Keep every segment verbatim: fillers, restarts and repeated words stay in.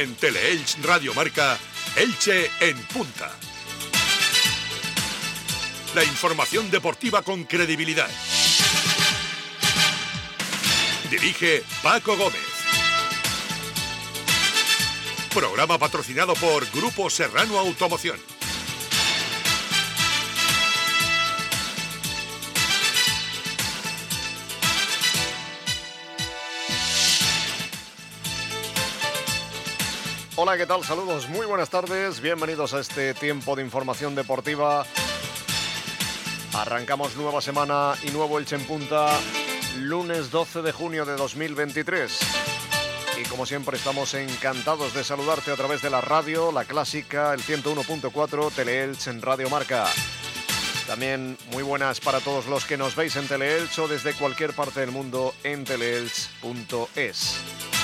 En Teleelch Radio Marca, Elche en punta. La información deportiva con credibilidad. Dirige Paco Gómez. Programa patrocinado por Grupo Serrano Automoción. Hola, ¿qué tal? Saludos, muy buenas tardes. Bienvenidos a este tiempo de información deportiva. Arrancamos nueva semana y nuevo Elche en punta, lunes doce de junio de dos mil veintitrés. Y como siempre estamos encantados de saludarte a través de la radio, la clásica, el ciento uno punto cuatro, Teleelch en Radio Marca. También muy buenas para todos los que nos veis en Teleelch o desde cualquier parte del mundo en teleelch punto es.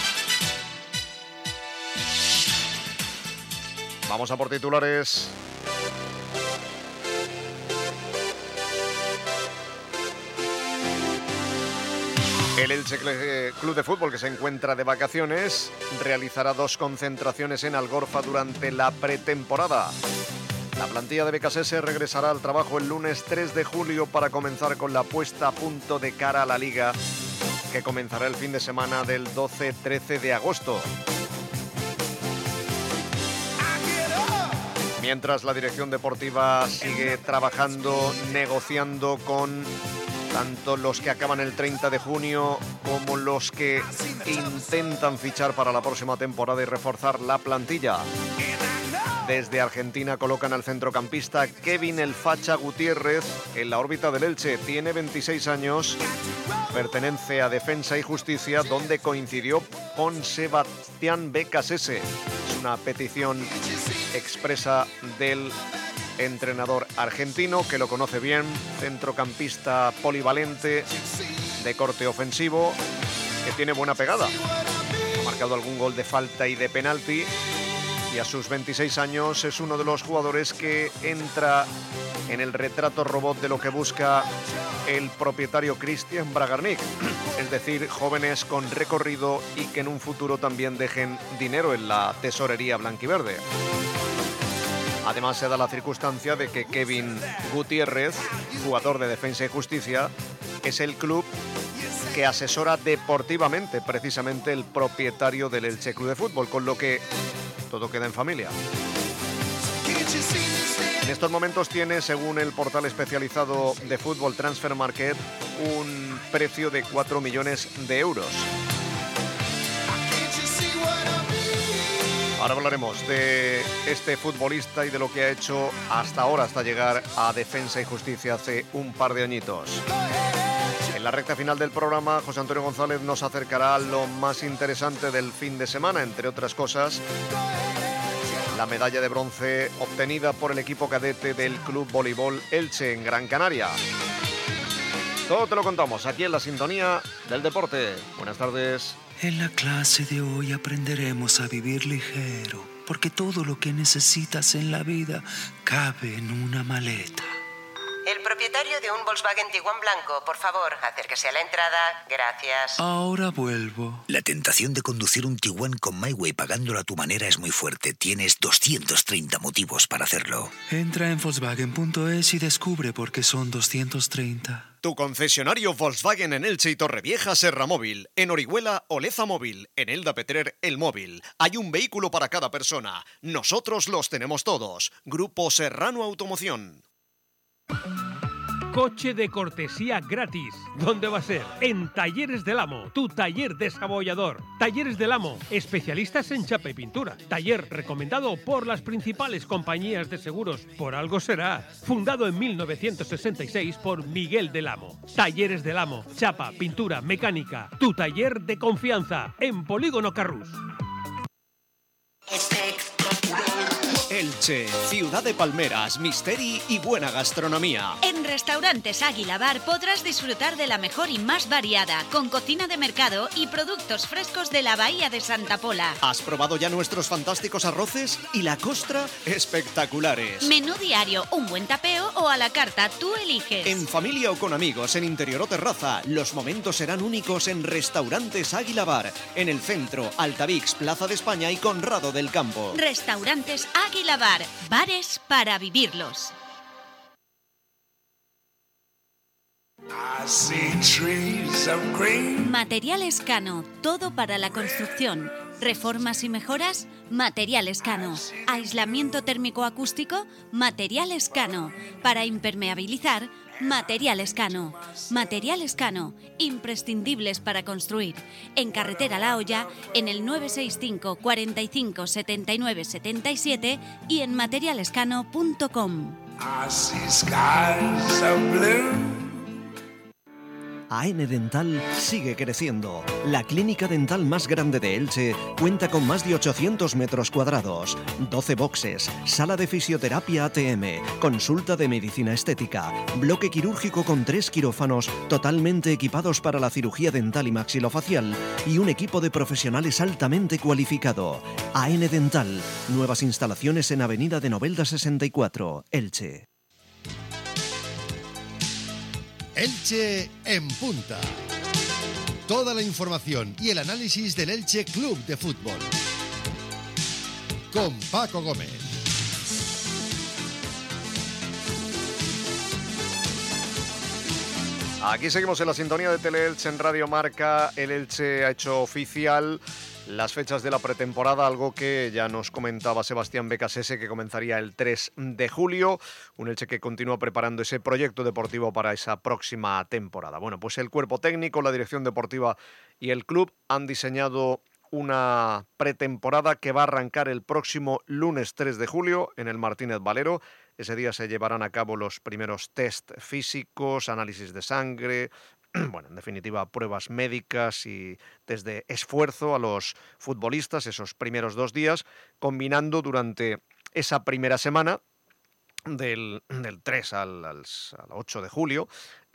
Vamos a por titulares. El Elche Club de Fútbol, que se encuentra de vacaciones, realizará dos concentraciones en Algorfa durante la pretemporada. La plantilla de Becasese regresará al trabajo el lunes tres de julio para comenzar con la puesta a punto de cara a la Liga, que comenzará el fin de semana del doce trece de agosto. Mientras la dirección deportiva sigue trabajando, negociando con tanto los que acaban el treinta de junio como los que intentan fichar para la próxima temporada y reforzar la plantilla. Desde Argentina colocan al centrocampista Kevin El Facha Gutiérrez en la órbita del Elche. Tiene veintiséis años, pertenece a Defensa y Justicia, donde coincidió con Sebastián Becasese. Es una petición expresa del entrenador argentino, que lo conoce bien, centrocampista polivalente, de corte ofensivo, que tiene buena pegada. Ha marcado algún gol de falta y de penalti, y a sus veintiséis años es uno de los jugadores que entra en el retrato robot de lo que busca el propietario Cristian Bragarnik, es decir, jóvenes con recorrido y que en un futuro también dejen dinero en la tesorería blanquiverde. Además, se da la circunstancia de que Kevin Gutiérrez, jugador de Defensa y Justicia, es el club que asesora deportivamente precisamente el propietario del Elche Club de Fútbol, con lo que todo queda en familia. En estos momentos tiene, según el portal especializado de fútbol Transfer Market, un precio de cuatro millones de euros. Ahora hablaremos de este futbolista y de lo que ha hecho hasta ahora, hasta llegar a Defensa y Justicia hace un par de añitos. En la recta final del programa, José Antonio González nos acercará a lo más interesante del fin de semana, entre otras cosas, la medalla de bronce obtenida por el equipo cadete del Club Voleibol Elche en Gran Canaria. Todo te lo contamos aquí en la sintonía del deporte. Buenas tardes. En la clase de hoy aprenderemos a vivir ligero, porque todo lo que necesitas en la vida cabe en una maleta. El propietario de un Volkswagen Tiguan blanco, por favor, acérquese a la entrada. Gracias. Ahora vuelvo. La tentación de conducir un Tiguan con MyWay pagándolo a tu manera es muy fuerte. Tienes doscientos treinta motivos para hacerlo. Entra en Volkswagen punto es y descubre por qué son doscientos treinta. Tu concesionario Volkswagen en Elche y Torrevieja, Serra Móvil. En Orihuela, Oleza Móvil. En Elda Petrer, El Móvil. Hay un vehículo para cada persona. Nosotros los tenemos todos. Grupo Serrano Automoción. Coche de cortesía gratis. ¿Dónde va a ser? En Talleres del Amo, tu taller desabollador. Talleres del Amo, especialistas en chapa y pintura. Taller recomendado por las principales compañías de seguros. Por algo será. Fundado en mil novecientos sesenta y seis por Miguel del Amo. Talleres del Amo, chapa, pintura, mecánica. Tu taller de confianza en Polígono Carrús. Espectacular. Elche, ciudad de palmeras, misteri y buena gastronomía. En Restaurantes Águila Bar podrás disfrutar de la mejor y más variada, con cocina de mercado y productos frescos de la Bahía de Santa Pola. ¿Has probado ya nuestros fantásticos arroces? Y la costra, espectaculares. Menú diario, un buen tapeo o a la carta, tú eliges. En familia o con amigos, en interior o terraza, los momentos serán únicos en Restaurantes Águila Bar, en el centro, Altavix, Plaza de España y Conrado del Campo. Restaurantes Águila Bar, bares para vivirlos. Materiales Cano, todo para la construcción. Reformas y mejoras, Materiales Cano. Aislamiento térmico acústico, Materiales Cano. Para impermeabilizar, Materiales Cano. Materiales Cano, imprescindibles para construir. En Carretera La Hoya, en el nueve seis cinco, cuarenta y cinco, setenta y nueve, setenta y siete y en materialescano punto com. A N Dental sigue creciendo. La clínica dental más grande de Elche cuenta con más de ochocientos metros cuadrados, doce boxes, sala de fisioterapia A T M, consulta de medicina estética, bloque quirúrgico con tres quirófanos totalmente equipados para la cirugía dental y maxilofacial y un equipo de profesionales altamente cualificado. A N Dental, nuevas instalaciones en Avenida de Novelda sesenta y cuatro, Elche. Elche en punta. Toda la información y el análisis del Elche Club de Fútbol. Con Paco Gómez. Aquí seguimos en la sintonía de Tele-Elche en Radio Marca. El Elche ha hecho oficial las fechas de la pretemporada, algo que ya nos comentaba Sebastián Becasese, que comenzaría el tres de julio, un Elche que continúa preparando ese proyecto deportivo para esa próxima temporada. Bueno, pues el cuerpo técnico, la dirección deportiva y el club han diseñado una pretemporada que va a arrancar el próximo lunes tres de julio en el Martínez Valero. Ese día se llevarán a cabo los primeros test físicos, análisis de sangre, bueno, en definitiva, pruebas médicas y test de esfuerzo a los futbolistas esos primeros dos días, combinando durante esa primera semana, del, del tres al, al, al ocho de julio,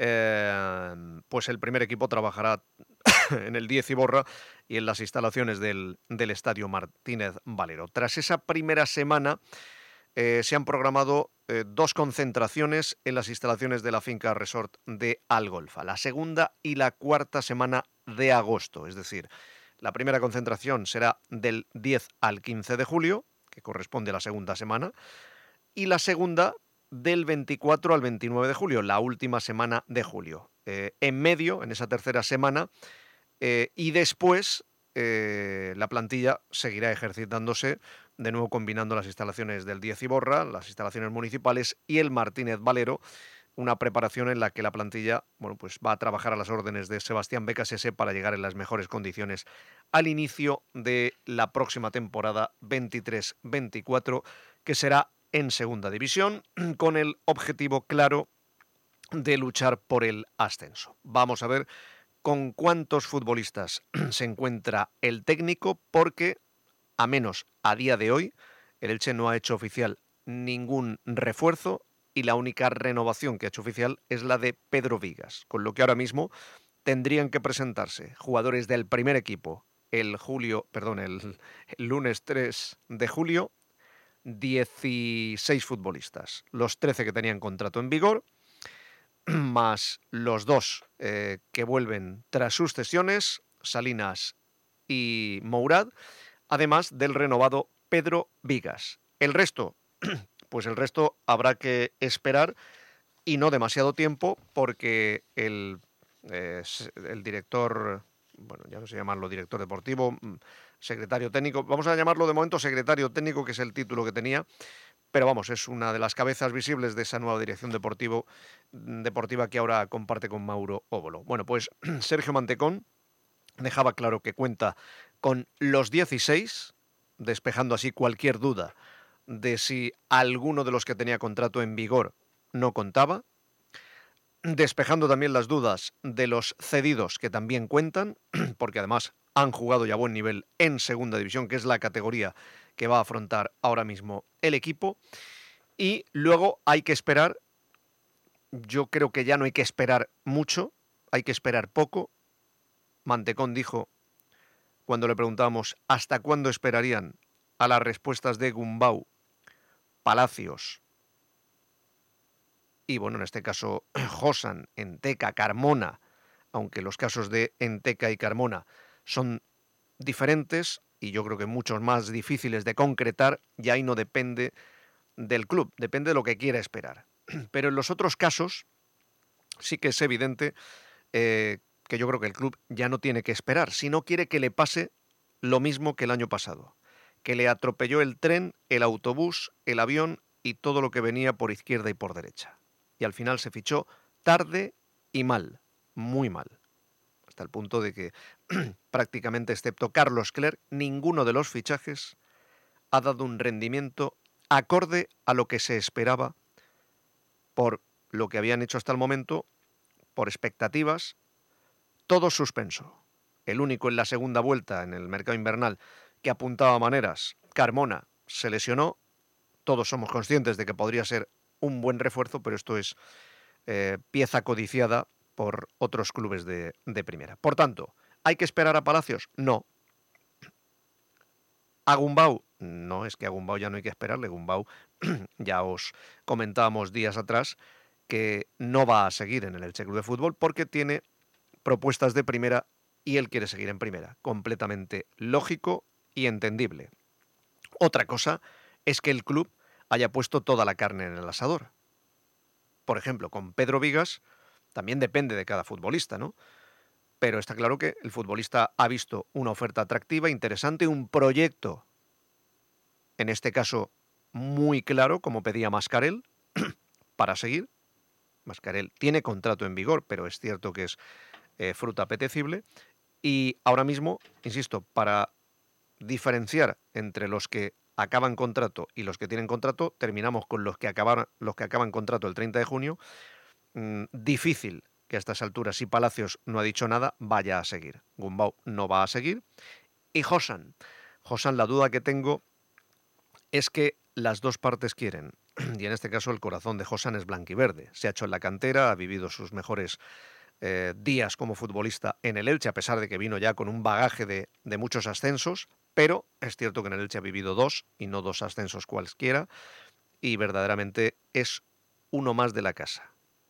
eh, pues el primer equipo trabajará en el diez Iborra y en las instalaciones del, del Estadio Martínez Valero. Tras esa primera semana, Eh, se han programado eh, dos concentraciones en las instalaciones de la finca resort de Algolfa, la segunda y la cuarta semana de agosto. Es decir, la primera concentración será del diez al quince de julio, que corresponde a la segunda semana, y la segunda del veinticuatro al veintinueve de julio, la última semana de julio. Eh, en medio, en esa tercera semana, eh, y después eh, la plantilla seguirá ejercitándose, de nuevo combinando las instalaciones del diez Iborra, las instalaciones municipales y el Martínez Valero, una preparación en la que la plantilla, bueno, pues va a trabajar a las órdenes de Sebastián Becasese para llegar en las mejores condiciones al inicio de la próxima temporada veintitrés veinticuatro, que será en segunda división, con el objetivo claro de luchar por el ascenso. Vamos a ver con cuántos futbolistas se encuentra el técnico, porque a menos a día de hoy, el Elche no ha hecho oficial ningún refuerzo y la única renovación que ha hecho oficial es la de Pedro Vigas, con lo que ahora mismo tendrían que presentarse jugadores del primer equipo el julio, perdón, el, el lunes tres de julio, dieciséis futbolistas, los trece que tenían contrato en vigor, más los dos eh, que vuelven tras sus cesiones, Salinas y Mourad, además del renovado Pedro Vigas. El resto, pues el resto habrá que esperar y no demasiado tiempo, porque el, eh, el director, bueno, ya no sé llamarlo director deportivo, secretario técnico, vamos a llamarlo de momento secretario técnico, que es el título que tenía, pero vamos, es una de las cabezas visibles de esa nueva dirección deportivo, deportiva que ahora comparte con Mauro Óbolo. Bueno, pues Sergio Mantecón dejaba claro que cuenta con los dieciséis, despejando así cualquier duda de si alguno de los que tenía contrato en vigor no contaba, despejando también las dudas de los cedidos que también cuentan, porque además han jugado ya a buen nivel en segunda división, que es la categoría que va a afrontar ahora mismo el equipo. Y luego hay que esperar, yo creo que ya no hay que esperar mucho, hay que esperar poco. Mantecón dijo, cuando le preguntábamos hasta cuándo esperarían, a las respuestas de Gumbau, Palacios y, bueno, en este caso, Josan, Enteca, Carmona, aunque los casos de Enteca y Carmona son diferentes y yo creo que muchos más difíciles de concretar, y ahí no depende del club, depende de lo que quiera esperar. Pero en los otros casos sí que es evidente eh, que yo creo que el club ya no tiene que esperar, si no quiere que le pase lo mismo que el año pasado, que le atropelló el tren, el autobús, el avión y todo lo que venía por izquierda y por derecha. Y al final se fichó tarde y mal, muy mal. Hasta el punto de que prácticamente, excepto Carlos Clerc, ninguno de los fichajes ha dado un rendimiento acorde a lo que se esperaba por lo que habían hecho hasta el momento, por expectativas, todo suspenso. El único en la segunda vuelta en el mercado invernal que apuntaba maneras, Carmona, se lesionó. Todos somos conscientes de que podría ser un buen refuerzo, pero esto es eh, pieza codiciada por otros clubes de, de primera. Por tanto, ¿hay que esperar a Palacios? No. ¿A Gumbau? No, es que a Gumbau ya no hay que esperarle. Gumbau, ya os comentábamos días atrás, que no va a seguir en el Elche Club de Fútbol porque tiene propuestas de primera y él quiere seguir en primera. Completamente lógico y entendible. Otra cosa es que el club haya puesto toda la carne en el asador. Por ejemplo, con Pedro Vigas, también depende de cada futbolista, ¿no? Pero está claro que el futbolista ha visto una oferta atractiva, interesante, un proyecto, en este caso muy claro, como pedía Mascarell, para seguir. Mascarell tiene contrato en vigor, pero es cierto que es eh, fruta apetecible. Y ahora mismo, insisto, para diferenciar entre los que acaban contrato y los que tienen contrato, terminamos con los que acaban, los que acaban contrato el treinta de junio. Mm, difícil que a estas alturas, si Palacios no ha dicho nada, vaya a seguir. Gumbau no va a seguir. Y Josan. Josan, la duda que tengo es que las dos partes quieren. Y en este caso el corazón de Josan es blanquiverde. Se ha hecho en la cantera, ha vivido sus mejores eh, días como futbolista en el Elche, a pesar de que vino ya con un bagaje de, de muchos ascensos. Pero es cierto que en el Elche ha vivido dos y no dos ascensos cualquiera. Y verdaderamente es uno más de la casa.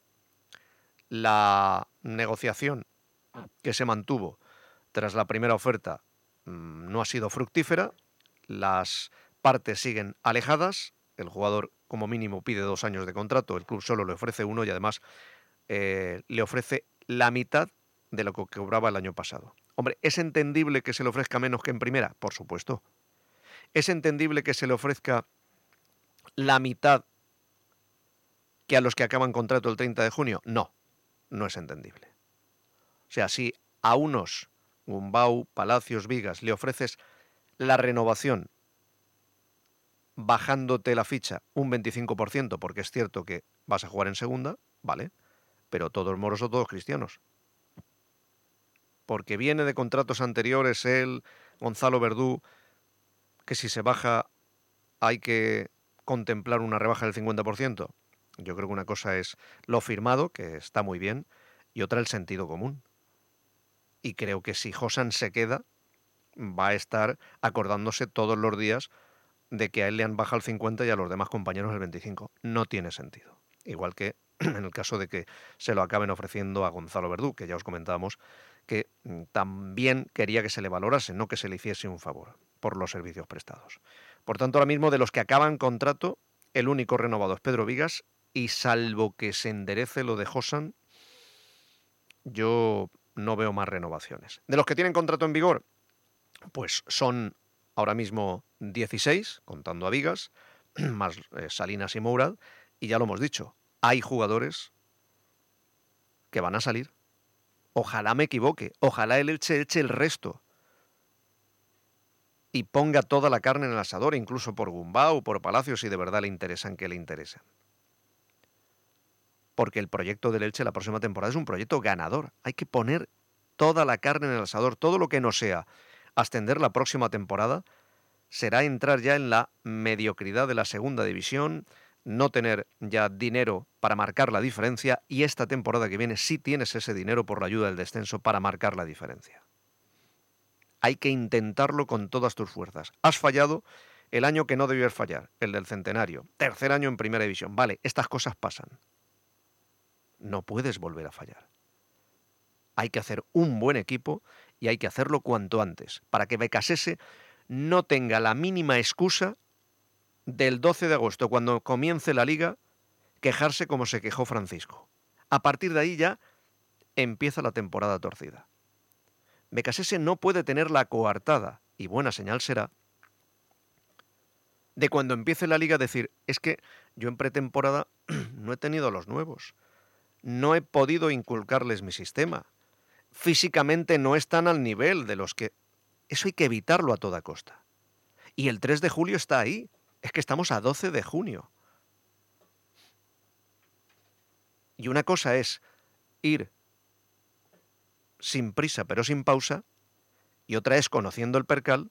La negociación que se mantuvo tras la primera oferta mmm, no ha sido fructífera. Las partes siguen alejadas. El jugador como mínimo pide dos años de contrato. El club solo le ofrece uno y además eh, le ofrece la mitad de lo que cobraba el año pasado. Hombre, ¿es entendible que se le ofrezca menos que en primera? Por supuesto. ¿Es entendible que se le ofrezca la mitad que a los que acaban contrato el treinta de junio? No. No es entendible. O sea, si a unos, Gumbau, Palacios, Vigas, le ofreces la renovación bajándote la ficha un veinticinco por ciento, porque es cierto que vas a jugar en segunda, vale, pero todos moros o todos cristianos. Porque viene de contratos anteriores él, Gonzalo Verdú, que si se baja hay que contemplar una rebaja del cincuenta por ciento. Yo creo que una cosa es lo firmado, que está muy bien, y otra el sentido común. Y creo que si Josan se queda, va a estar acordándose todos los días de que a él le han bajado el cincuenta y a los demás compañeros el veinticinco. No tiene sentido. Igual que en el caso de que se lo acaben ofreciendo a Gonzalo Verdú, que ya os comentábamos que también quería que se le valorase, no que se le hiciese un favor por los servicios prestados. Por tanto, ahora mismo de los que acaban contrato, el único renovado es Pedro Vigas. Y salvo que se enderece lo de Josan, yo no veo más renovaciones. De los que tienen contrato en vigor, pues son ahora mismo dieciséis, contando a Vigas, más eh, Salinas y Mourad, y ya lo hemos dicho, hay jugadores que van a salir. Ojalá me equivoque, ojalá el Elche eche el resto y ponga toda la carne en el asador, incluso por Gumbau, por Palacios, si de verdad le interesan, que le interesen. Porque el proyecto del Elche la próxima temporada es un proyecto ganador. Hay que poner toda la carne en el asador, todo lo que no sea ascender la próxima temporada, será entrar ya en la mediocridad de la segunda división, no tener ya dinero para marcar la diferencia, y esta temporada que viene sí tienes ese dinero por la ayuda del descenso para marcar la diferencia. Hay que intentarlo con todas tus fuerzas. Has fallado el año que no debías fallar, el del centenario. Tercer año en primera división. Vale, estas cosas pasan. No puedes volver a fallar. Hay que hacer un buen equipo y hay que hacerlo cuanto antes, para que Becasese no tenga la mínima excusa del doce de agosto, cuando comience la liga, quejarse como se quejó Francisco. A partir de ahí ya empieza la temporada torcida. Becasese no puede tener la coartada, y buena señal será, de cuando empiece la liga decir, es que yo en pretemporada no he tenido los nuevos, no he podido inculcarles mi sistema, físicamente no están al nivel de los que... Eso hay que evitarlo a toda costa. Y el tres de julio está ahí, es que estamos a doce de junio. Y una cosa es ir sin prisa pero sin pausa, y otra es, conociendo el percal,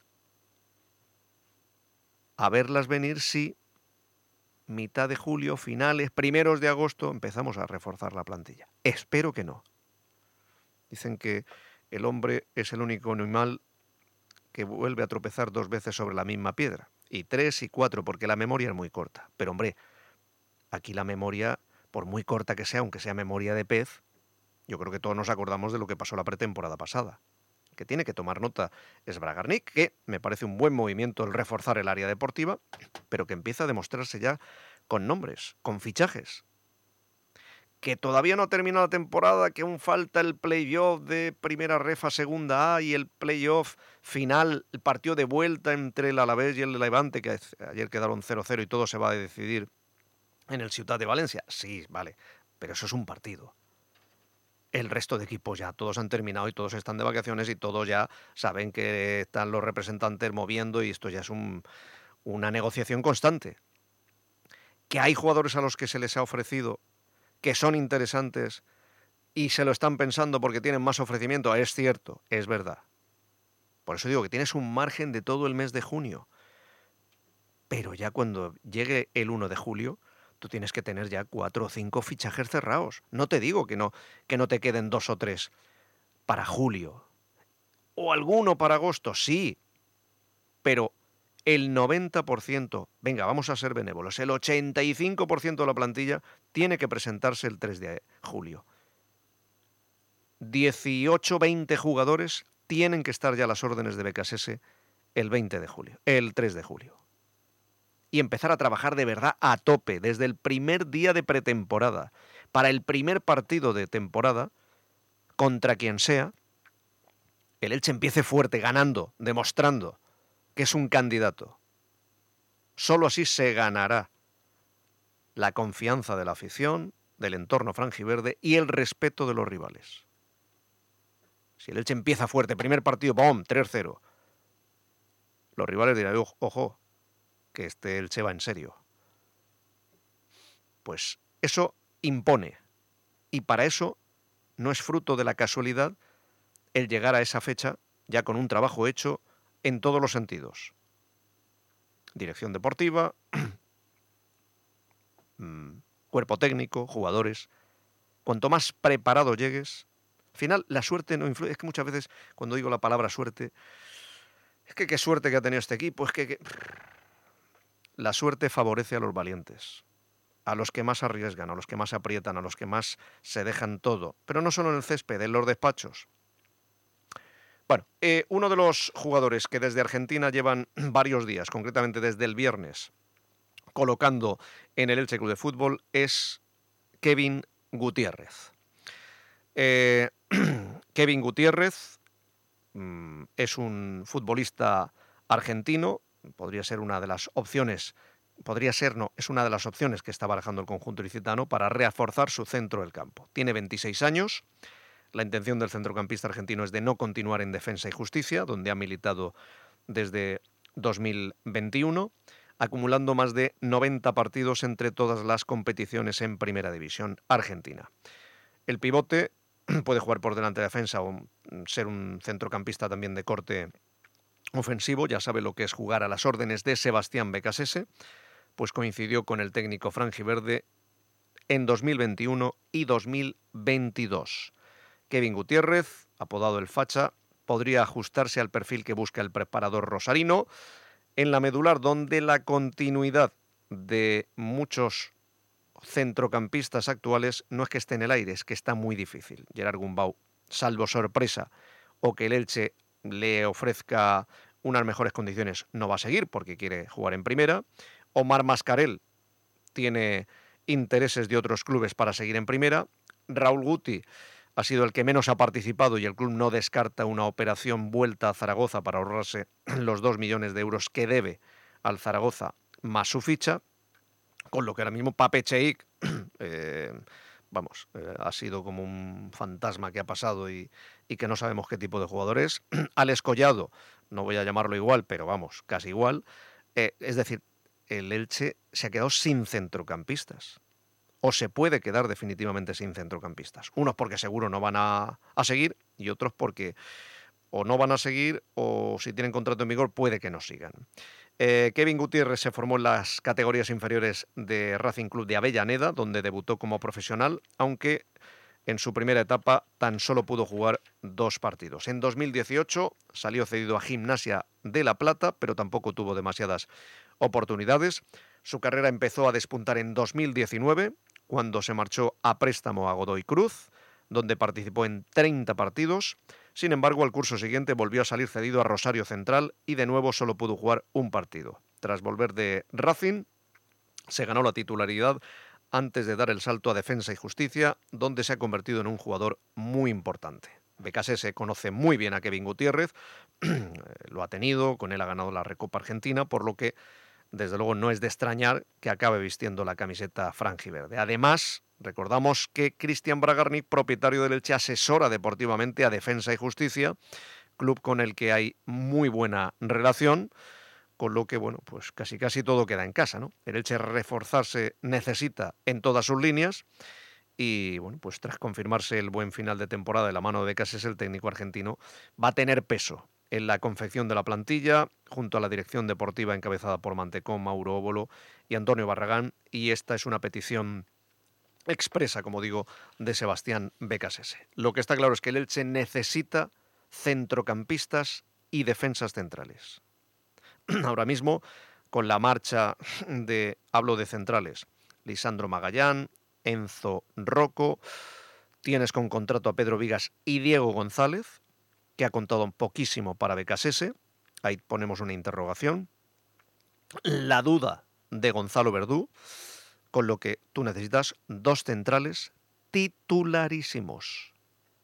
a verlas venir si mitad de julio, finales, primeros de agosto, empezamos a reforzar la plantilla. Espero que no. Dicen que el hombre es el único animal que vuelve a tropezar dos veces sobre la misma piedra, y tres y cuatro, porque la memoria es muy corta. Pero hombre, aquí la memoria, por muy corta que sea, aunque sea memoria de pez, yo creo que todos nos acordamos de lo que pasó la pretemporada pasada. Que tiene que tomar nota es Bragarnik, que me parece un buen movimiento el reforzar el área deportiva, pero que empieza a demostrarse ya con nombres, con fichajes. Que todavía no termina la temporada, que aún falta el playoff de primera ref a segunda A y el playoff final, el partido de vuelta entre el Alavés y el Levante, que ayer quedaron cero cero y todo se va a decidir en el Ciutat de Valencia. Sí, vale, pero eso es un partido. El resto de equipos ya todos han terminado y todos están de vacaciones y todos ya saben que están los representantes moviendo, y esto ya es un, una negociación constante. Que hay jugadores a los que se les ha ofrecido que son interesantes y se lo están pensando porque tienen más ofrecimiento, es cierto, es verdad. Por eso digo que tienes un margen de todo el mes de junio. Pero ya cuando llegue el uno de julio, tú tienes que tener ya cuatro o cinco fichajes cerrados. No te digo que no, que no te queden dos o tres para julio. O alguno para agosto, sí. Pero el noventa por ciento, venga, vamos a ser benévolos, el ochenta y cinco por ciento de la plantilla tiene que presentarse el tres de julio. dieciocho veinte jugadores tienen que estar ya a las órdenes de Becasese el veinte de julio, el tres de julio. Y empezar a trabajar de verdad a tope, desde el primer día de pretemporada, para el primer partido de temporada, contra quien sea, el Elche empiece fuerte, ganando, demostrando que es un candidato. Solo así se ganará la confianza de la afición, del entorno franjiverde y el respeto de los rivales. Si el Elche empieza fuerte, primer partido, ¡bom!, tres cero. Los rivales dirán, ojo, que este Elche va en serio. Pues eso impone. Y para eso no es fruto de la casualidad el llegar a esa fecha ya con un trabajo hecho en todos los sentidos. Dirección deportiva, cuerpo técnico, jugadores. Cuanto más preparado llegues, al final la suerte no influye. Es que muchas veces cuando digo la palabra suerte, es que qué suerte que ha tenido este equipo, es que... que... La suerte favorece a los valientes, a los que más arriesgan, a los que más aprietan, a los que más se dejan todo. Pero no solo en el césped, en los despachos. Bueno, eh, uno de los jugadores que desde Argentina llevan varios días, concretamente desde el viernes, colocando en el Elche Club de Fútbol es Kevin Gutiérrez. Eh, Kevin Gutiérrez mmm, es un futbolista argentino. Podría ser una de las opciones, podría ser, no, es una de las opciones que está barajando el conjunto ilicitano para reforzar su centro del campo. Tiene veintiséis años, la intención del centrocampista argentino es de no continuar en Defensa y Justicia, donde ha militado desde dos mil veintiuno, acumulando más de noventa partidos entre todas las competiciones en Primera División Argentina. El pivote puede jugar por delante de defensa o ser un centrocampista también de corte ofensivo, ya sabe lo que es jugar a las órdenes de Sebastián Becasese, pues coincidió con el técnico franjiverde en dos mil veintiuno y dos mil veintidós. Kevin Gutiérrez, apodado el Facha, podría ajustarse al perfil que busca el preparador rosarino en la medular, donde la continuidad de muchos centrocampistas actuales no es que esté en el aire, es que está muy difícil. Gerard Gumbau, salvo sorpresa o que el Elche le ofrezca unas mejores condiciones, no va a seguir porque quiere jugar en primera. Omar Mascarell tiene intereses de otros clubes para seguir en primera. Raúl Guti ha sido el que menos ha participado y el club no descarta una operación vuelta a Zaragoza para ahorrarse los dos millones de euros que debe al Zaragoza más su ficha, con lo que ahora mismo Pape Cheik, eh, vamos, eh, ha sido como un fantasma que ha pasado y, y que no sabemos qué tipo de jugador es. Alex Collado, no voy a llamarlo igual, pero vamos, casi igual. Eh, es decir, el Elche se ha quedado sin centrocampistas. O se puede quedar definitivamente sin centrocampistas. Unos porque seguro no van a, a seguir y otros porque o no van a seguir o si tienen contrato en vigor puede que no sigan. Eh, Kevin Gutiérrez se formó en las categorías inferiores de Racing Club de Avellaneda, donde debutó como profesional, aunque en su primera etapa tan solo pudo jugar dos partidos. En dos mil dieciocho salió cedido a Gimnasia de La Plata, pero tampoco tuvo demasiadas oportunidades. Su carrera empezó a despuntar en dos mil diecinueve, cuando se marchó a préstamo a Godoy Cruz, donde participó en treinta partidos. Sin embargo, al curso siguiente volvió a salir cedido a Rosario Central y de nuevo solo pudo jugar un partido. Tras volver de Racing, se ganó la titularidad antes de dar el salto a Defensa y Justicia, donde se ha convertido en un jugador muy importante. Becasese conoce muy bien a Kevin Gutiérrez, lo ha tenido, con él ha ganado la Recopa Argentina, por lo que desde luego no es de extrañar que acabe vistiendo la camiseta franjiverde. Además, recordamos que Cristian Bragarnik, propietario del Elche, asesora deportivamente a Defensa y Justicia, club con el que hay muy buena relación, con lo que, bueno, pues casi casi todo queda en casa, ¿no? El Elche reforzarse necesita en todas sus líneas y, bueno, pues tras confirmarse el buen final de temporada de la mano de Becasese, el técnico argentino va a tener peso en la confección de la plantilla, junto a la dirección deportiva encabezada por Mantecón, Mauro Óbolo y Antonio Barragán, y esta es una petición expresa, como digo, de Sebastián Becasese. Lo que está claro es que el Elche necesita centrocampistas y defensas centrales. Ahora mismo, con la marcha de, hablo de centrales, Lisandro Magallán, Enzo Rocco, tienes con contrato a Pedro Vigas y Diego González, que ha contado un poquísimo para Becasese, ahí ponemos una interrogación. La duda de Gonzalo Verdú, con lo que tú necesitas dos centrales titularísimos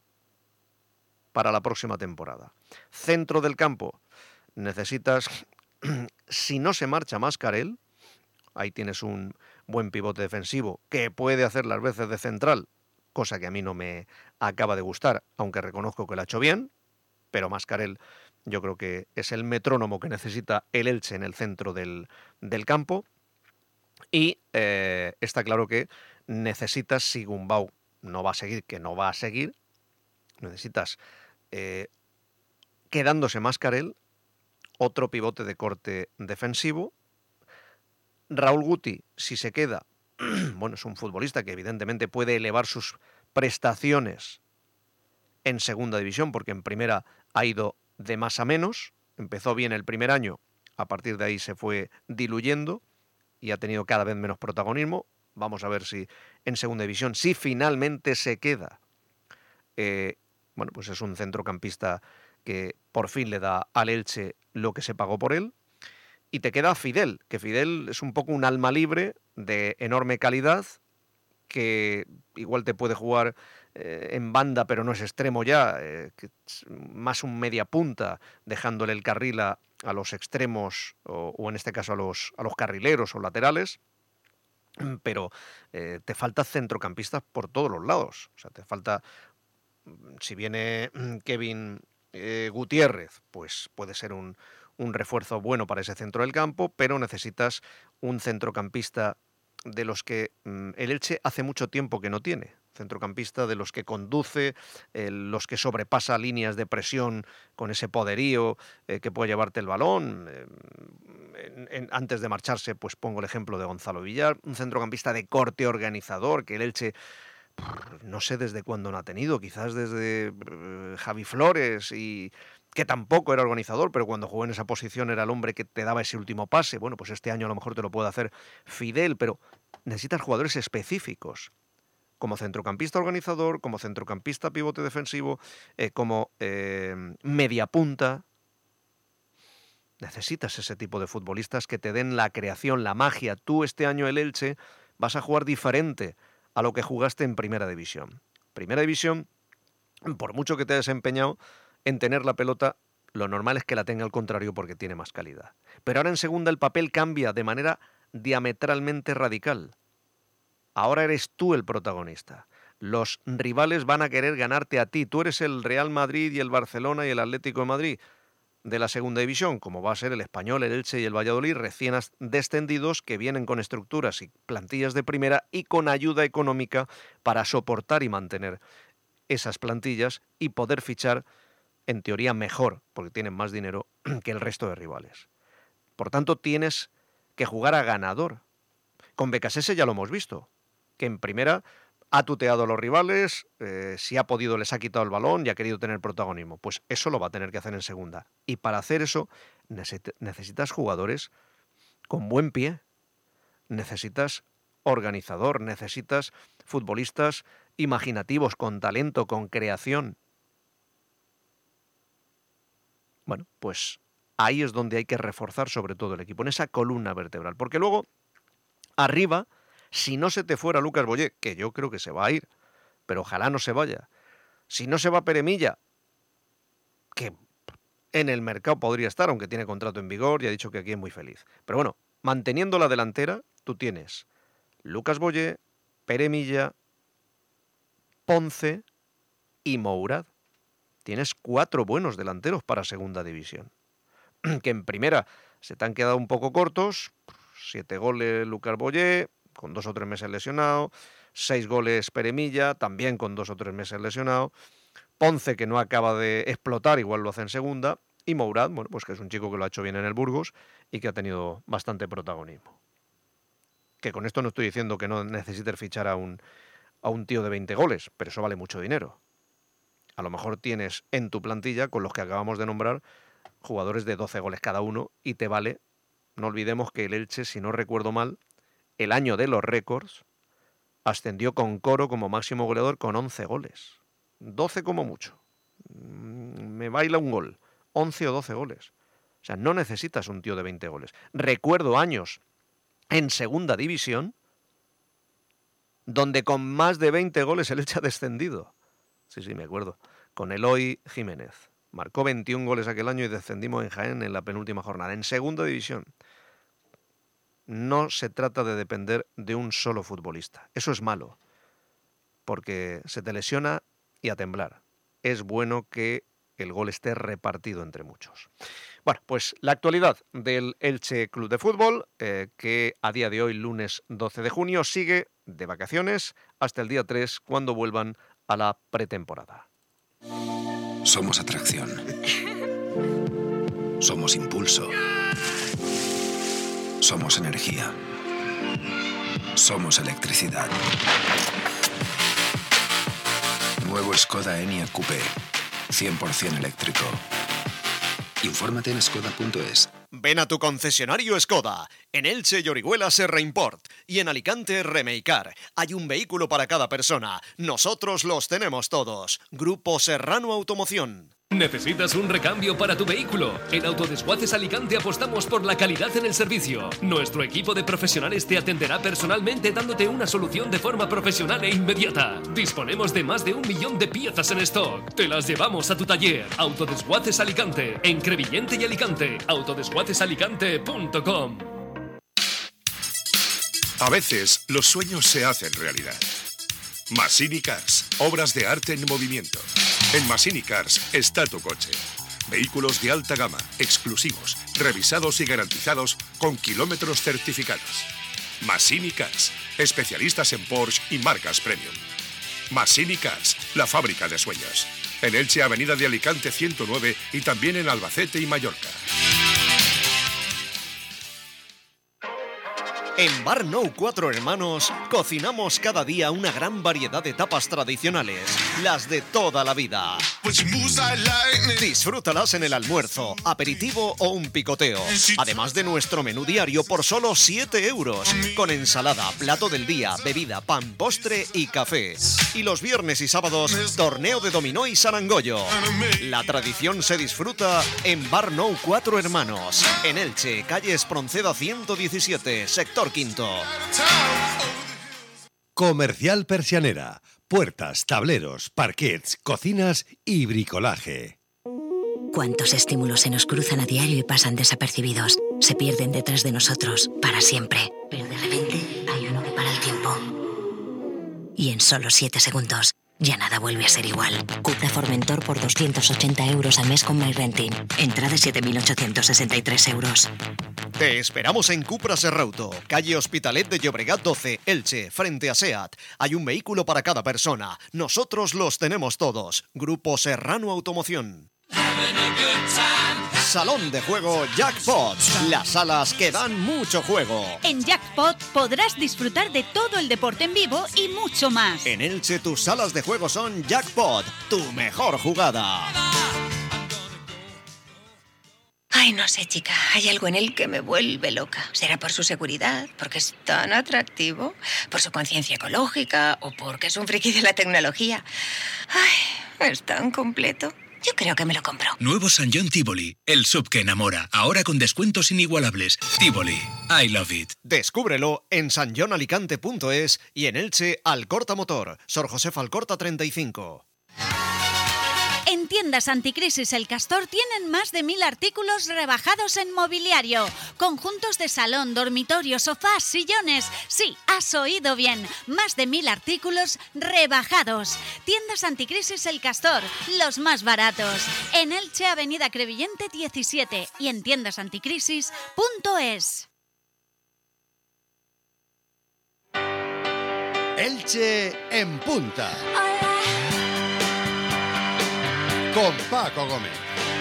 para la próxima temporada. Centro del campo, necesitas, si no se marcha Mascarell, ahí tienes un buen pivote defensivo que puede hacer las veces de central, cosa que a mí no me acaba de gustar, aunque reconozco que lo ha hecho bien, pero Mascarell yo creo que es el metrónomo que necesita el Elche en el centro del, del campo. Y eh, está claro que necesitas, si Gumbau no va a seguir, que no va a seguir, necesitas, eh, quedándose Mascarell, otro pivote de corte defensivo. Raúl Guti, si se queda, bueno, es un futbolista que evidentemente puede elevar sus prestaciones en segunda división, porque en primera ha ido de más a menos. Empezó bien el primer año, a partir de ahí se fue diluyendo y ha tenido cada vez menos protagonismo. Vamos a ver si en segunda división, si finalmente se queda, eh, bueno, pues es un centrocampista que por fin le da al Elche lo que se pagó por él. Y te queda Fidel, que Fidel es un poco un alma libre de enorme calidad, que igual te puede jugar eh, en banda, pero no es extremo ya, eh, que es más un media punta, dejándole el carril a, a los extremos, o, o en este caso a los, a los carrileros o laterales, pero eh, te falta centrocampistas por todos los lados. O sea, te falta, si viene Kevin eh, Gutiérrez, pues puede ser un, un refuerzo bueno para ese centro del campo, pero necesitas un centrocampista de los que mm, el Elche hace mucho tiempo que no tiene. centrocampista de los que conduce, eh, los que sobrepasa líneas de presión con ese poderío eh, que puede llevarte el balón. Eh, en, en, antes de marcharse, pues pongo el ejemplo de Gonzalo Villar, un centrocampista de corte organizador que el Elche no sé desde cuándo no ha tenido, quizás desde eh, Javi Flores, y que tampoco era organizador, pero cuando jugó en esa posición era el hombre que te daba ese último pase. Bueno, pues este año a lo mejor te lo puede hacer Fidel, pero necesitas jugadores específicos, como centrocampista organizador, como centrocampista pivote defensivo, eh, como eh, media punta. Necesitas ese tipo de futbolistas que te den la creación, la magia. Tú este año el Elche vas a jugar diferente a lo que jugaste en Primera División. Primera División, por mucho que te hayas empeñado en tener la pelota, lo normal es que la tenga al contrario porque tiene más calidad. Pero ahora en Segunda el papel cambia de manera diametralmente radical. Ahora eres tú el protagonista. Los rivales van a querer ganarte a ti. Tú eres el Real Madrid y el Barcelona y el Atlético de Madrid de la Segunda División, como va a ser el Español, el Elche y el Valladolid, recién descendidos, que vienen con estructuras y plantillas de primera y con ayuda económica para soportar y mantener esas plantillas y poder fichar, en teoría, mejor, porque tienen más dinero que el resto de rivales. Por tanto, tienes que jugar a ganador. Con Becasese ya lo hemos visto, que en primera ha tuteado a los rivales, eh, si ha podido les ha quitado el balón y ha querido tener protagonismo. Pues eso lo va a tener que hacer en segunda. Y para hacer eso necesitas jugadores con buen pie, necesitas organizador, necesitas futbolistas imaginativos, con talento, con creación. Bueno, pues ahí es donde hay que reforzar sobre todo el equipo, en esa columna vertebral. Porque luego, arriba, si no se te fuera Lucas Boyé, que yo creo que se va a ir, pero ojalá no se vaya. Si no se va Pere Milla, que en el mercado podría estar, aunque tiene contrato en vigor y ha dicho que aquí es muy feliz. Pero bueno, manteniendo la delantera, tú tienes Lucas Boyé, Pere Milla, Ponce y Mourad. Tienes cuatro buenos delanteros para Segunda División. Que en primera se te han quedado un poco cortos. Siete goles Lucas Boyé, con dos o tres meses lesionado. Seis goles Pere Milla, también con dos o tres meses lesionado. Ponce, que no acaba de explotar, igual lo hace en segunda. Y Mourad, bueno, pues que es un chico que lo ha hecho bien en el Burgos y que ha tenido bastante protagonismo. Que con esto no estoy diciendo que no necesites fichar a un, a un tío de veinte goles, pero eso vale mucho dinero. A lo mejor tienes en tu plantilla, con los que acabamos de nombrar, jugadores de doce goles cada uno y te vale. No olvidemos que el Elche, si no recuerdo mal, el año de los récords, ascendió con Coro como máximo goleador con once goles. doce como mucho. Me baila un gol. once o doce goles. O sea, no necesitas un tío de veinte goles. Recuerdo años en Segunda División donde con más de veinte goles el Elche ha descendido. Sí, sí, me acuerdo. Con Eloy Jiménez. Marcó veintiún goles aquel año y descendimos en Jaén en la penúltima jornada. En Segunda División. No se trata de depender de un solo futbolista. Eso es malo, porque se te lesiona y a temblar. Es bueno que el gol esté repartido entre muchos. Bueno, pues la actualidad del Elche Club de Fútbol, eh, que a día de hoy, lunes doce de junio, sigue de vacaciones hasta el día tres, cuando vuelvan a la pretemporada. Somos atracción. Somos impulso. Somos energía. Somos electricidad. Nuevo Skoda Enyaq Coupé. cien por ciento eléctrico. Infórmate en skoda punto es. Ven a tu concesionario Skoda. En Elche y Orihuela Serra Import. Y en Alicante Remeicar. Hay un vehículo para cada persona. Nosotros los tenemos todos. Grupo Serrano Automoción. ¿Necesitas un recambio para tu vehículo? En Autodesguaces Alicante apostamos por la calidad en el servicio. Nuestro equipo de profesionales te atenderá personalmente dándote una solución de forma profesional e inmediata. Disponemos de más de un millón de piezas en stock. Te las llevamos a tu taller. Autodesguaces Alicante, en Crevillente y Alicante. autodesguaces alicante punto com. A veces los sueños se hacen realidad. Massini Cars, obras de arte en movimiento. En Massini Cars está tu coche. Vehículos de alta gama, exclusivos, revisados y garantizados con kilómetros certificados. Massini Cars, especialistas en Porsche y marcas premium. Masini Cars, la fábrica de sueños. En Elche, Avenida de Alicante ciento nueve y también en Albacete y Mallorca. En Bar Nou Cuatro Hermanos cocinamos cada día una gran variedad de tapas tradicionales, las de toda la vida. Disfrútalas en el almuerzo, aperitivo o un picoteo. Además de nuestro menú diario por solo siete euros, con ensalada, plato del día, bebida, pan, postre y café. Y los viernes y sábados, torneo de dominó y sarangollo. La tradición se disfruta en Bar Nou Cuatro Hermanos, en Elche, calle Espronceda ciento diecisiete, sector Quinto. Comercial Persianera. Puertas, tableros, parquets, cocinas y bricolaje. ¿Cuántos estímulos se nos cruzan a diario y pasan desapercibidos? Se pierden detrás de nosotros para siempre. Pero de repente hay uno que para el tiempo. Y en solo siete segundos ya nada vuelve a ser igual. Cupra Formentor por doscientos ochenta euros al mes con MyRenting. Entrada de siete mil ochocientos sesenta y tres euros. Te esperamos en Cupra Serrauto, calle Hospitalet de Llobregat doce, Elche, frente a SEAT. Hay un vehículo para cada persona. Nosotros los tenemos todos. Grupo Serrano Automoción. Salón de juego Jackpot. Las salas que dan mucho juego. En Jackpot podrás disfrutar de todo el deporte en vivo y mucho más. En Elche tus salas de juego son Jackpot, tu mejor jugada. Ay, no sé, chica, hay algo en él que me vuelve loca. ¿Será por su seguridad, porque es tan atractivo, por su conciencia ecológica o porque es un friki de la tecnología? Ay, es tan completo. Yo creo que me lo compro. Nuevo San John Tivoli, el sub que enamora, ahora con descuentos inigualables. Tivoli, I love it. Descúbrelo en san john alicante punto es y en Elche, Alcorta Motor, Sor Josef Alcorta treinta y cinco. En tiendas Anticrisis El Castor tienen más de mil artículos rebajados en mobiliario. Conjuntos de salón, dormitorio, sofás, sillones. Sí, has oído bien. Más de mil artículos rebajados. Tiendas Anticrisis El Castor, los más baratos. En Elche, Avenida Crevillente diecisiete y en tiendas anticrisis punto es. Elche en punta. Con Paco Gómez.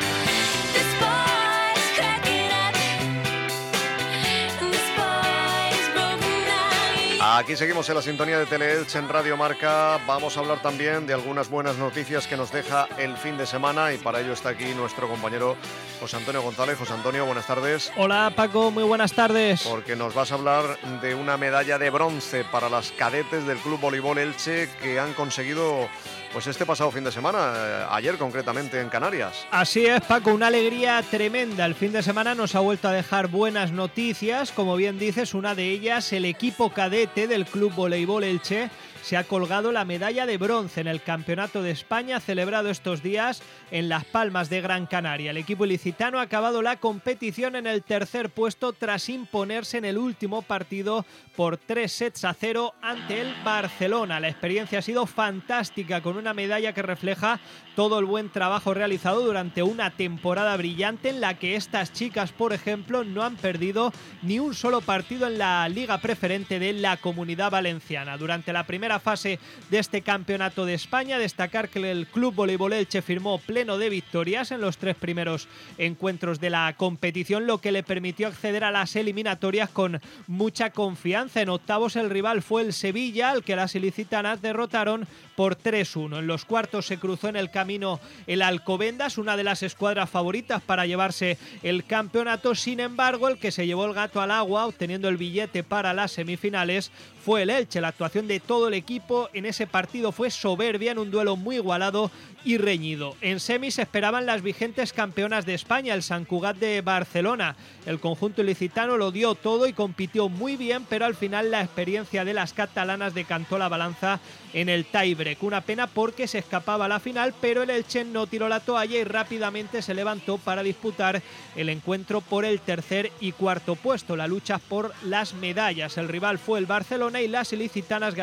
Aquí seguimos en la sintonía de Teleelche en Radio Marca. Vamos a hablar también de algunas buenas noticias que nos deja el fin de semana y para ello está aquí nuestro compañero José Antonio González. José Antonio, buenas tardes. Hola Paco, muy buenas tardes. Porque nos vas a hablar de una medalla de bronce para las cadetes del Club Voleibol Elche que han conseguido pues este pasado fin de semana, eh, ayer concretamente en Canarias. Así es, Paco, una alegría tremenda. El fin de semana nos ha vuelto a dejar buenas noticias. Como bien dices, una de ellas, el equipo cadete del Club Voleibol Elche se ha colgado la medalla de bronce en el Campeonato de España celebrado estos días en Las Palmas de Gran Canaria. El equipo ilicitano ha acabado la competición en el tercer puesto tras imponerse en el último partido por tres sets a cero ante el Barcelona. La experiencia ha sido fantástica, con una medalla que refleja todo el buen trabajo realizado durante una temporada brillante en la que estas chicas, por ejemplo, no han perdido ni un solo partido en la Liga Preferente de la Comunidad Valenciana. Durante la primera fase de este Campeonato de España, destacar que el Club Voleibol Elche firmó pleno de victorias en los tres primeros encuentros de la competición, lo que le permitió acceder a las eliminatorias con mucha confianza. En octavos el rival fue el Sevilla, al que las ilicitanas derrotaron por tres uno. En los cuartos se cruzó en el camino el Alcobendas, una de las escuadras favoritas para llevarse el campeonato. Sin embargo, el que se llevó el gato al agua, obteniendo el billete para las semifinales, fue el Elche. La actuación de todo el equipo en ese partido fue soberbia, en un duelo muy igualado y reñido. En semis esperaban las vigentes campeonas de España, el Sant Cugat de Barcelona. El conjunto ilicitano lo dio todo y compitió muy bien, pero al final la experiencia de las catalanas decantó la balanza en el tiebreak. Una pena porque se escapaba a la final, pero el Elche no tiró la toalla y rápidamente se levantó para disputar el encuentro por el tercer y cuarto puesto, la lucha por las medallas. El rival fue el Barcelona y las ilicitanas ganaron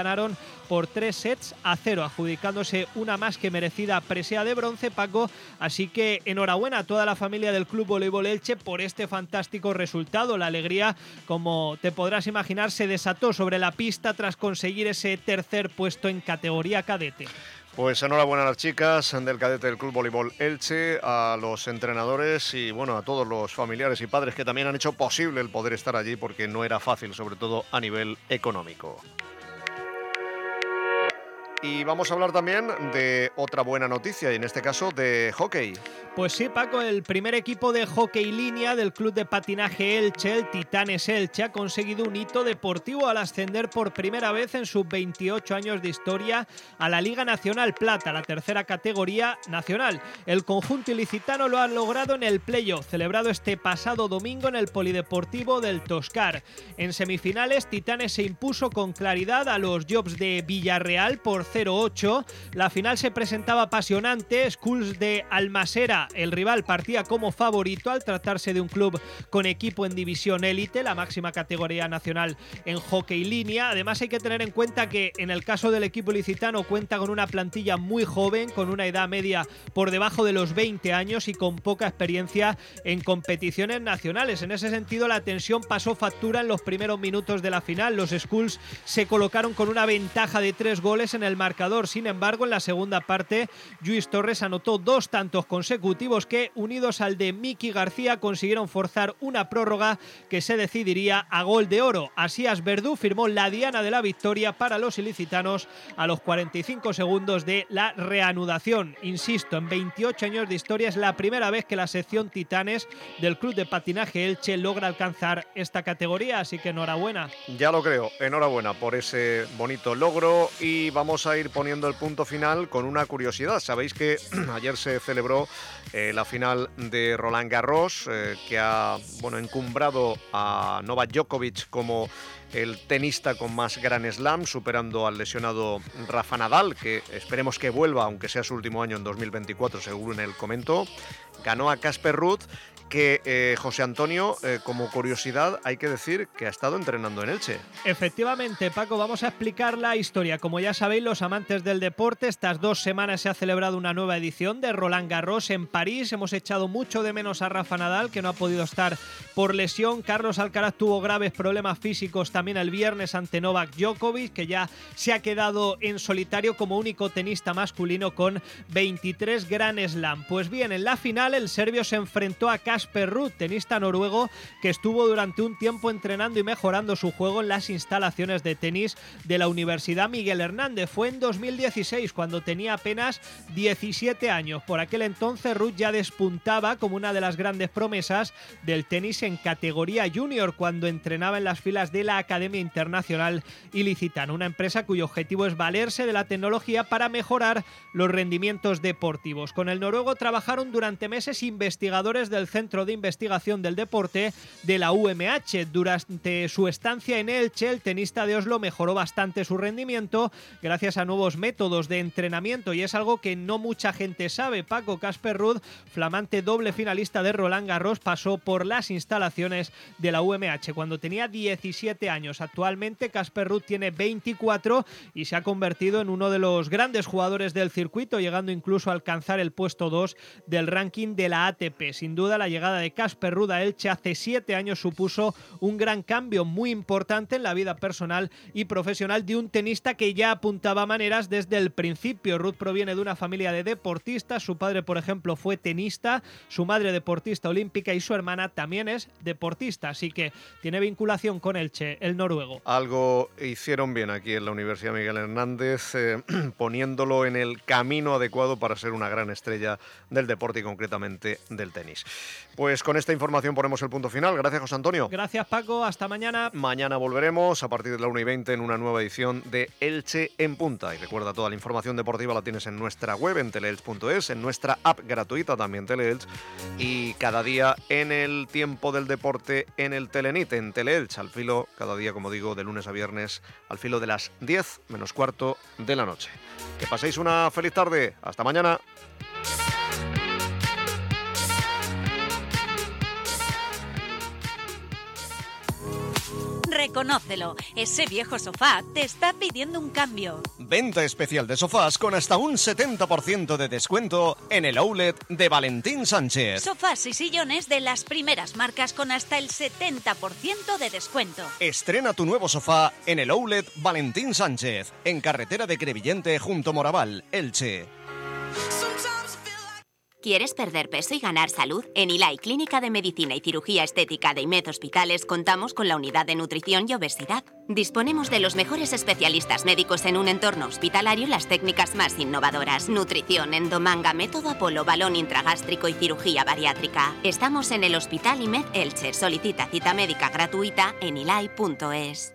por tres sets a cero, adjudicándose una más que merecida presea de bronce, Paco. Así que enhorabuena a toda la familia del Club Voleibol Elche por este fantástico resultado. La alegría, como te podrás imaginar, se desató sobre la pista tras conseguir ese tercer puesto en categoría cadete. Pues enhorabuena a las chicas del cadete del Club Voleibol Elche, a los entrenadores y bueno, a todos los familiares y padres que también han hecho posible el poder estar allí, porque no era fácil, sobre todo a nivel económico. Y vamos a hablar también de otra buena noticia, y en este caso de hockey. Pues sí, Paco, el primer equipo de hockey línea del Club de Patinaje Elche, el Titanes Elche, ha conseguido un hito deportivo al ascender por primera vez en sus veintiocho años de historia a la Liga Nacional Plata, la tercera categoría nacional. El conjunto ilicitano lo ha logrado en el playoff, celebrado este pasado domingo en el Polideportivo del Toscar. En semifinales, Titanes se impuso con claridad a los Jobs de Villarreal por cero ocho. La final se presentaba apasionante. Schools de Almasera, el rival, partía como favorito al tratarse de un club con equipo en división élite, la máxima categoría nacional en hockey línea. Además, hay que tener en cuenta que en el caso del equipo ilicitano cuenta con una plantilla muy joven, con una edad media por debajo de los veinte años y con poca experiencia en competiciones nacionales. En ese sentido, la tensión pasó factura en los primeros minutos de la final. Los Schools se colocaron con una ventaja de tres goles en el marcador. Sin embargo, en la segunda parte, Lluís Torres anotó dos tantos consecutivos que, unidos al de Miki García, consiguieron forzar una prórroga que se decidiría a gol de oro. Asías Verdú firmó la diana de la victoria para los ilicitanos a los cuarenta y cinco segundos de la reanudación. Insisto, en veintiocho años de historia es la primera vez que la sección Titanes del Club de Patinaje Elche logra alcanzar esta categoría, así que enhorabuena. Ya lo creo, enhorabuena por ese bonito logro, y vamos a ir poniendo el punto final con una curiosidad. Sabéis que ayer se celebró eh, la final de Roland Garros, eh, que ha bueno, encumbrado a Novak Djokovic como el tenista con más Grand Slam, superando al lesionado Rafa Nadal, que esperemos que vuelva, aunque sea su último año en dos mil veinticuatro, según él comentó. Ganó a Casper Ruud, que eh, José Antonio, eh, como curiosidad, hay que decir que ha estado entrenando en Elche. Efectivamente, Paco, vamos a explicar la historia. Como ya sabéis, los amantes del deporte, estas dos semanas se ha celebrado una nueva edición de Roland Garros en París. Hemos echado mucho de menos a Rafa Nadal, que no ha podido estar por lesión. Carlos Alcaraz tuvo graves problemas físicos también el viernes ante Novak Djokovic, que ya se ha quedado en solitario como único tenista masculino con veintitrés Grand Slam. Pues bien, en la final el serbio se enfrentó a Casper Ruud, tenista noruego que estuvo durante un tiempo entrenando y mejorando su juego en las instalaciones de tenis de la Universidad Miguel Hernández. Fue en dos mil dieciséis, cuando tenía apenas diecisiete años. Por aquel entonces Ruud ya despuntaba como una de las grandes promesas del tenis en categoría junior, cuando entrenaba en las filas de la Academia Internacional Ilicitana, una empresa cuyo objetivo es valerse de la tecnología para mejorar los rendimientos deportivos. Con el noruego trabajaron durante meses investigadores del Centro de Investigación del Deporte de la U M H. Durante su estancia en Elche, el tenista de Oslo mejoró bastante su rendimiento gracias a nuevos métodos de entrenamiento, y es algo que no mucha gente sabe. Paco, Casper Ruud, flamante doble finalista de Roland Garros, pasó por las instalaciones de la U M H cuando tenía diecisiete años. Actualmente Casper Ruud tiene veinticuatro y se ha convertido en uno de los grandes jugadores del circuito, llegando incluso a alcanzar el puesto dos del ranking de la A T P. Sin duda, la llegada de Casper Ruud a Elche hace siete años supuso un gran cambio muy importante en la vida personal y profesional de un tenista que ya apuntaba maneras desde el principio. Ruud proviene de una familia de deportistas. Su padre, por ejemplo, fue tenista, su madre deportista olímpica y su hermana también es deportista, así que tiene vinculación con Elche, el noruego. Algo hicieron bien aquí en la Universidad Miguel Hernández, eh, poniéndolo en el camino adecuado para ser una gran estrella del deporte y concretamente del tenis. Pues con esta información ponemos el punto final. Gracias, José Antonio. Gracias, Paco. Hasta mañana. Mañana volveremos a partir de la una y veinte en una nueva edición de Elche en Punta. Y recuerda, toda la información deportiva la tienes en nuestra web, en teleelch punto es, en nuestra app gratuita también Teleelch, y cada día en el tiempo del deporte en el Telenit, en Teleelch, al filo, cada día, como digo, de lunes a viernes, al filo de las diez menos cuarto de la noche. Que paséis una feliz tarde. Hasta mañana. reconócelo. Ese viejo sofá te está pidiendo un cambio. Venta especial de sofás con hasta un setenta por ciento de descuento en el outlet de Valentín Sánchez. Sofás y sillones de las primeras marcas con hasta el setenta por ciento de descuento. Estrena tu nuevo sofá en el outlet Valentín Sánchez, en carretera de Crevillente junto Moraval, Elche. ¿Quieres perder peso y ganar salud? En Ilai Clínica de Medicina y Cirugía Estética de IMED Hospitales contamos con la unidad de nutrición y obesidad. Disponemos de los mejores especialistas médicos en un entorno hospitalario y las técnicas más innovadoras. Nutrición, endomanga, método Apolo, balón intragástrico y cirugía bariátrica. Estamos en el Hospital IMED Elche. Solicita cita médica gratuita en ilai punto es.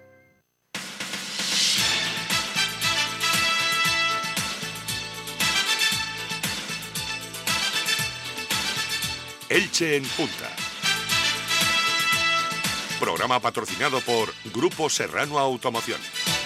Elche en Punta. Programa patrocinado por Grupo Serrano Automoción.